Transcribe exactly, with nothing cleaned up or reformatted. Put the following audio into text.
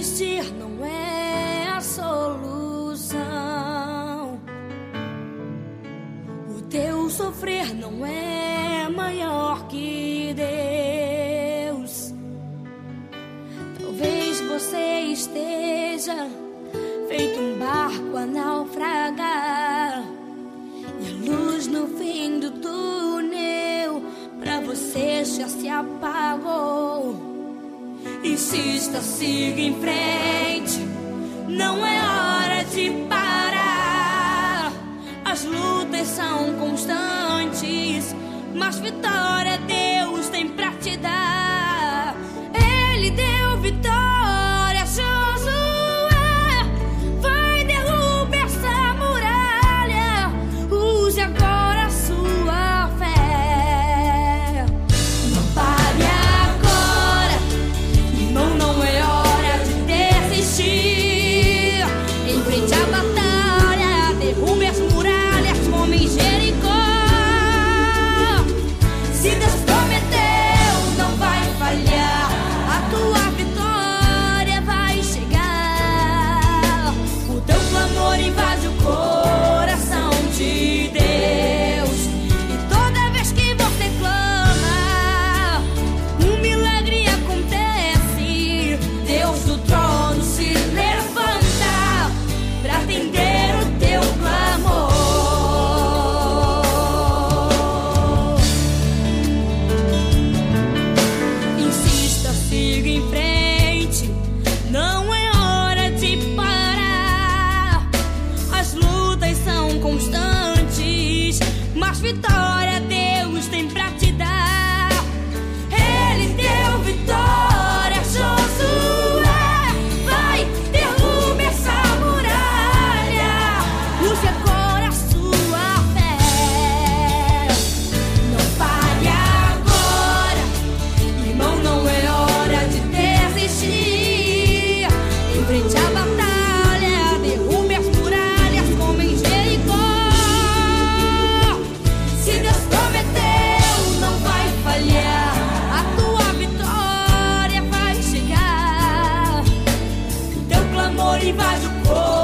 Desistir não é a solução. O teu sofrer não é maior que Deus. Talvez você esteja feito um barco a naufragar, e a luz no fim do túnel pra você já se apagou. Insista, siga em frente, não é hora de parar. As lutas são constantes, mas vitória Deus tem pra te dar. Ele deu vitória a Josué, vai, derruba essa muralha, use agora a sua fé. Não pare agora, irmão, não é hora de desistir. Enfrente a batalha, derrube as muralhas como em Jericó. Se Deus prometeu, não vai falhar, a tua vitória vai chegar. O teu clamor invade o coração de Deus, e toda vez que você clama, um milagre acontece. Deus do trono se levanta pra atender o teu clamor. Insista, siga em frente, não é hora de parar. As lutas são constantes, mas vitória Deus tem pra te dar. Ele deu vitória a Josué, vai, derruba essa muralha, use agora a sua fé. Não pare agora, irmão, não é hora de desistir. Enfrente a batalha, derrube as muralhas como em Jericó. Se Deus prometeu, não vai falhar, a tua vitória vai chegar. Teu clamor invade o corpo.